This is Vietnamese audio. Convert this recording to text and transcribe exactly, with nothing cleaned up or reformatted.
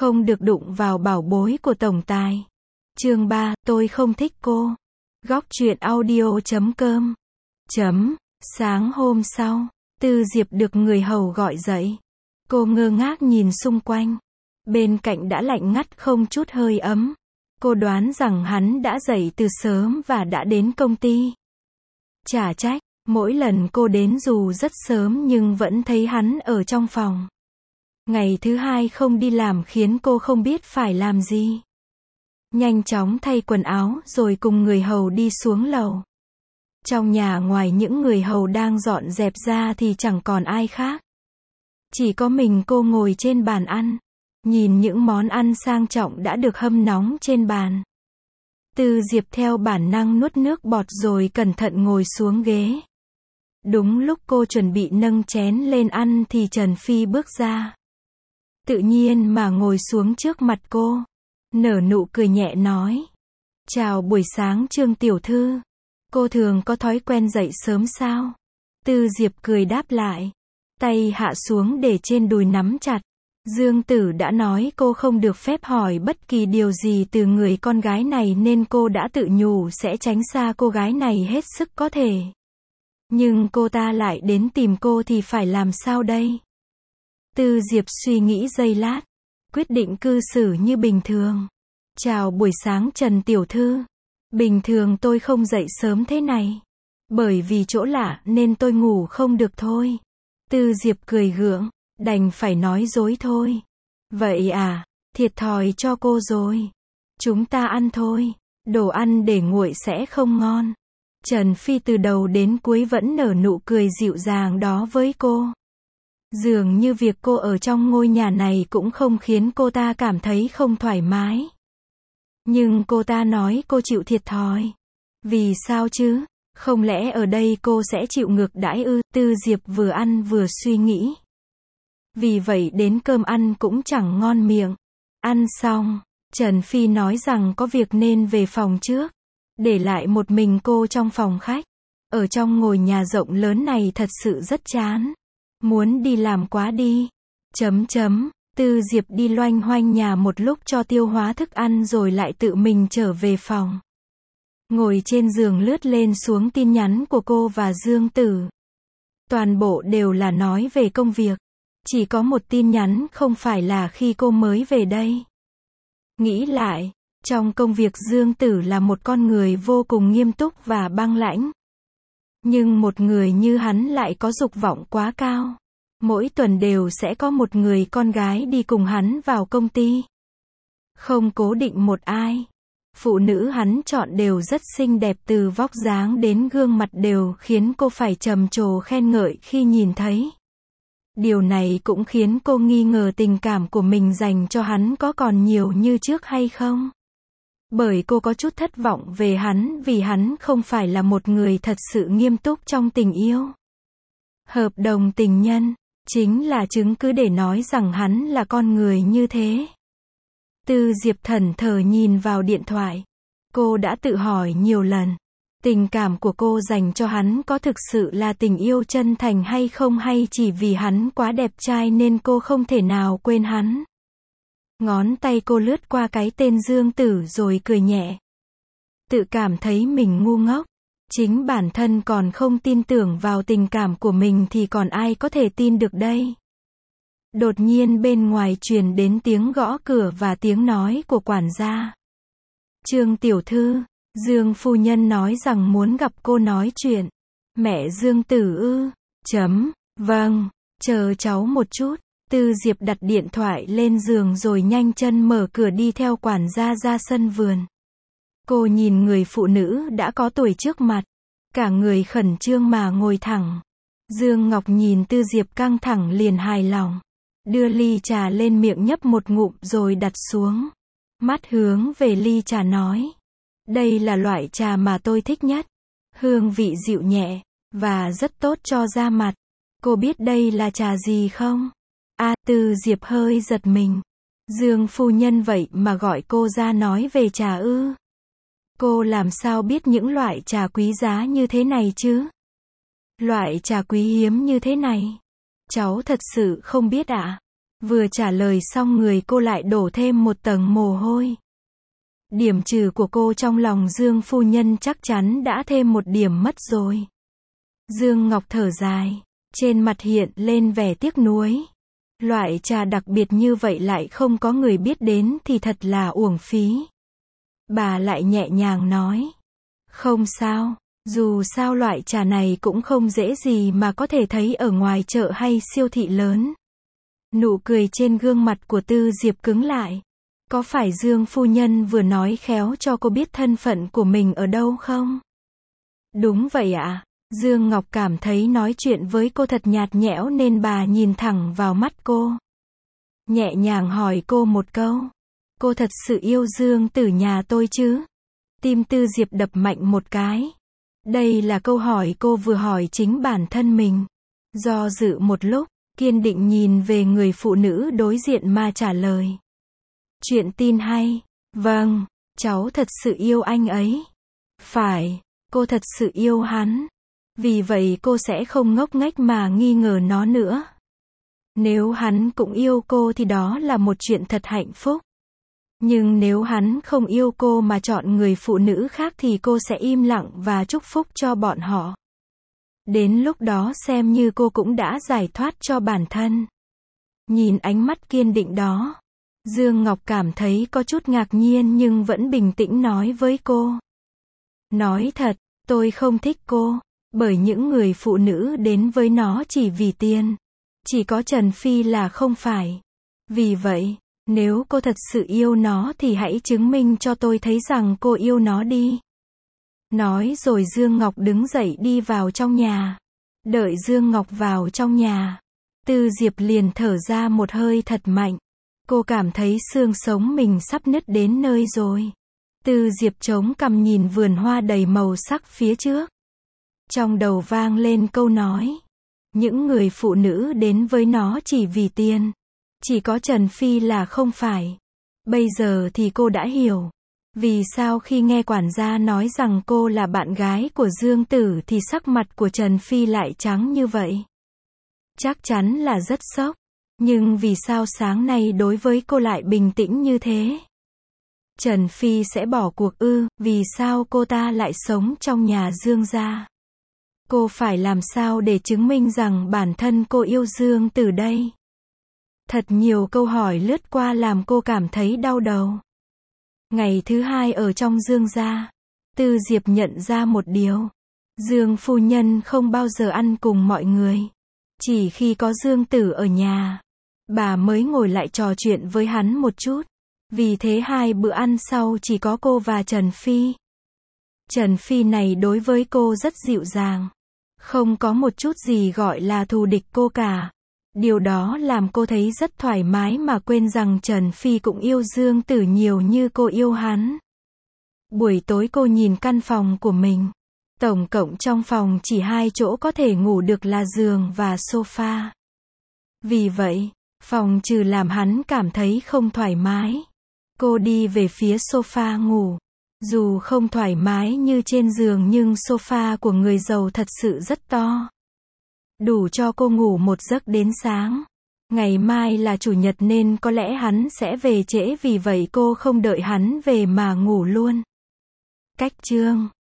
Không được đụng vào bảo bối của tổng tài. Chương ba, tôi không thích cô. Góc truyện audio chấm com. Chấm. Sáng hôm sau, Tư Diệp được người hầu gọi dậy. Cô ngơ ngác nhìn xung quanh. Bên cạnh đã lạnh ngắt không chút hơi ấm. Cô đoán rằng hắn đã dậy từ sớm và đã đến công ty. Chả trách, mỗi lần cô đến dù rất sớm nhưng vẫn thấy hắn ở trong phòng. Ngày thứ hai không đi làm khiến cô không biết phải làm gì. Nhanh chóng thay quần áo rồi cùng người hầu đi xuống lầu. Trong nhà ngoài những người hầu đang dọn dẹp ra thì chẳng còn ai khác. Chỉ có mình cô ngồi trên bàn ăn. Nhìn những món ăn sang trọng đã được hâm nóng trên bàn. Tư Diệp theo bản năng nuốt nước bọt rồi cẩn thận ngồi xuống ghế. Đúng lúc cô chuẩn bị nâng chén lên ăn thì Trần Phi bước ra. Tự nhiên mà ngồi xuống trước mặt cô. Nở nụ cười nhẹ nói. Chào buổi sáng Trương tiểu thư. Cô thường có thói quen dậy sớm sao? Tư Diệp cười đáp lại. Tay hạ xuống để trên đùi nắm chặt. Dương Tử đã nói cô không được phép hỏi bất kỳ điều gì từ người con gái này nên cô đã tự nhủ sẽ tránh xa cô gái này hết sức có thể. Nhưng cô ta lại đến tìm cô thì phải làm sao đây? Tư Diệp suy nghĩ giây lát. Quyết định cư xử như bình thường. Chào buổi sáng Trần tiểu thư. Bình thường tôi không dậy sớm thế này. Bởi vì chỗ lạ nên tôi ngủ không được thôi. Tư Diệp cười gượng. Đành phải nói dối thôi. Vậy à, thiệt thòi cho cô rồi. Chúng ta ăn thôi. Đồ ăn để nguội sẽ không ngon. Trần Phi từ đầu đến cuối vẫn nở nụ cười dịu dàng đó với cô. Dường như việc cô ở trong ngôi nhà này cũng không khiến cô ta cảm thấy không thoải mái. Nhưng cô ta nói cô chịu thiệt thòi. Vì sao chứ? Không lẽ ở đây cô sẽ chịu ngược đãi ư? Tư Diệp vừa ăn vừa suy nghĩ. Vì vậy đến cơm ăn cũng chẳng ngon miệng. Ăn xong, Trần Phi nói rằng có việc nên về phòng trước. Để lại một mình cô trong phòng khách. Ở trong ngôi nhà rộng lớn này thật sự rất chán. Muốn đi làm quá đi. Chấm chấm. Tư Diệp đi loanh hoanh nhà một lúc cho tiêu hóa thức ăn rồi lại tự mình trở về phòng. Ngồi trên giường lướt lên xuống tin nhắn của cô và Dương Tử. Toàn bộ đều là nói về công việc. Chỉ có một tin nhắn không phải là khi cô mới về đây. Nghĩ lại, trong công việc Dương Tử là một con người vô cùng nghiêm túc và băng lãnh. Nhưng một người như hắn lại có dục vọng quá cao. Mỗi tuần đều sẽ có một người con gái đi cùng hắn vào công ty. Không cố định một ai. Phụ nữ hắn chọn đều rất xinh đẹp từ vóc dáng đến gương mặt đều khiến cô phải trầm trồ khen ngợi khi nhìn thấy. Điều này cũng khiến cô nghi ngờ tình cảm của mình dành cho hắn có còn nhiều như trước hay không. Bởi cô có chút thất vọng về hắn vì hắn không phải là một người thật sự nghiêm túc trong tình yêu. Hợp đồng tình nhân, chính là chứng cứ để nói rằng hắn là con người như thế. Tư Diệp thẫn thờ nhìn vào điện thoại. Cô đã tự hỏi nhiều lần. Tình cảm của cô dành cho hắn có thực sự là tình yêu chân thành hay không hay chỉ vì hắn quá đẹp trai nên cô không thể nào quên hắn. Ngón tay cô lướt qua cái tên Dương Tử rồi cười nhẹ. Tự cảm thấy mình ngu ngốc. Chính bản thân còn không tin tưởng vào tình cảm của mình thì còn ai có thể tin được đây. Đột nhiên bên ngoài truyền đến tiếng gõ cửa và tiếng nói của quản gia. Trương tiểu thư. Dương phu nhân nói rằng muốn gặp cô nói chuyện. Mẹ Dương Tử ư? Chấm. Vâng, chờ cháu một chút. Tư Diệp đặt điện thoại lên giường rồi nhanh chân mở cửa đi theo quản gia ra sân vườn. Cô nhìn người phụ nữ đã có tuổi trước mặt. Cả người khẩn trương mà ngồi thẳng. Dương Ngọc nhìn Tư Diệp căng thẳng liền hài lòng. Đưa ly trà lên miệng nhấp một ngụm rồi đặt xuống. Mắt hướng về ly trà nói. Đây là loại trà mà tôi thích nhất. Hương vị dịu nhẹ, và rất tốt cho da mặt. Cô biết đây là trà gì không? A, Tư Diệp hơi giật mình. Dương phu nhân vậy mà gọi cô ra nói về trà ư? Cô làm sao biết những loại trà quý giá như thế này chứ? Loại trà quý hiếm như thế này? Cháu thật sự không biết ạ. Vừa trả lời xong người cô lại đổ thêm một tầng mồ hôi. Điểm trừ của cô trong lòng Dương phu nhân chắc chắn đã thêm một điểm mất rồi. Dương Ngọc thở dài, trên mặt hiện lên vẻ tiếc nuối. Loại trà đặc biệt như vậy lại không có người biết đến thì thật là uổng phí. Bà lại nhẹ nhàng nói, không sao, dù sao loại trà này cũng không dễ gì mà có thể thấy ở ngoài chợ hay siêu thị lớn. Nụ cười trên gương mặt của Tư Diệp cứng lại. Có phải Dương phu nhân vừa nói khéo cho cô biết thân phận của mình ở đâu không? Đúng vậy ạ. À? Dương Ngọc cảm thấy nói chuyện với cô thật nhạt nhẽo nên bà nhìn thẳng vào mắt cô. Nhẹ nhàng hỏi cô một câu. Cô thật sự yêu Dương Tử nhà tôi chứ? Tim Tư Diệp đập mạnh một cái. Đây là câu hỏi cô vừa hỏi chính bản thân mình. Do dự một lúc, kiên định nhìn về người phụ nữ đối diện mà trả lời. Chuyện tin hay. Vâng, cháu thật sự yêu anh ấy. Phải, cô thật sự yêu hắn. Vì vậy cô sẽ không ngốc nghếch mà nghi ngờ nó nữa. Nếu hắn cũng yêu cô thì đó là một chuyện thật hạnh phúc. Nhưng nếu hắn không yêu cô mà chọn người phụ nữ khác thì cô sẽ im lặng và chúc phúc cho bọn họ. Đến lúc đó xem như cô cũng đã giải thoát cho bản thân. Nhìn ánh mắt kiên định đó, Dương Ngọc cảm thấy có chút ngạc nhiên nhưng vẫn bình tĩnh nói với cô. Nói thật, tôi không thích cô, bởi những người phụ nữ đến với nó chỉ vì tiền. Chỉ có Trần Phi là không phải. Vì vậy, nếu cô thật sự yêu nó thì hãy chứng minh cho tôi thấy rằng cô yêu nó đi. Nói rồi Dương Ngọc đứng dậy đi vào trong nhà. Đợi Dương Ngọc vào trong nhà, Tư Diệp liền thở ra một hơi thật mạnh. Cô cảm thấy xương sống mình sắp nứt đến nơi rồi. Tư Diệp chống cằm nhìn vườn hoa đầy màu sắc phía trước. Trong đầu vang lên câu nói. Những người phụ nữ đến với nó chỉ vì tiền. Chỉ có Trần Phi là không phải. Bây giờ thì cô đã hiểu. Vì sao khi nghe quản gia nói rằng cô là bạn gái của Dương Tử thì sắc mặt của Trần Phi lại trắng như vậy. Chắc chắn là rất sốc. Nhưng vì sao sáng nay đối với cô lại bình tĩnh như thế? Trần Phi sẽ bỏ cuộc ư? Vì sao cô ta lại sống trong nhà Dương gia? Cô phải làm sao để chứng minh rằng bản thân cô yêu Dương Tử đây? Thật nhiều câu hỏi lướt qua làm cô cảm thấy đau đầu. Ngày thứ hai ở trong Dương gia, Tư Diệp nhận ra một điều. Dương phu nhân không bao giờ ăn cùng mọi người. Chỉ khi có Dương Tử ở nhà, bà mới ngồi lại trò chuyện với hắn một chút. Vì thế hai bữa ăn sau chỉ có cô và Trần Phi. Trần Phi này đối với cô rất dịu dàng. Không có một chút gì gọi là thù địch cô cả. Điều đó làm cô thấy rất thoải mái mà quên rằng Trần Phi cũng yêu Dương Tử nhiều như cô yêu hắn. Buổi tối cô nhìn căn phòng của mình. Tổng cộng trong phòng chỉ hai chỗ có thể ngủ được là giường và sofa. Vì vậy, phòng trừ làm hắn cảm thấy không thoải mái. Cô đi về phía sofa ngủ. Dù không thoải mái như trên giường nhưng sofa của người giàu thật sự rất to. Đủ cho cô ngủ một giấc đến sáng. Ngày mai là chủ nhật nên có lẽ hắn sẽ về trễ vì vậy cô không đợi hắn về mà ngủ luôn. Cách chương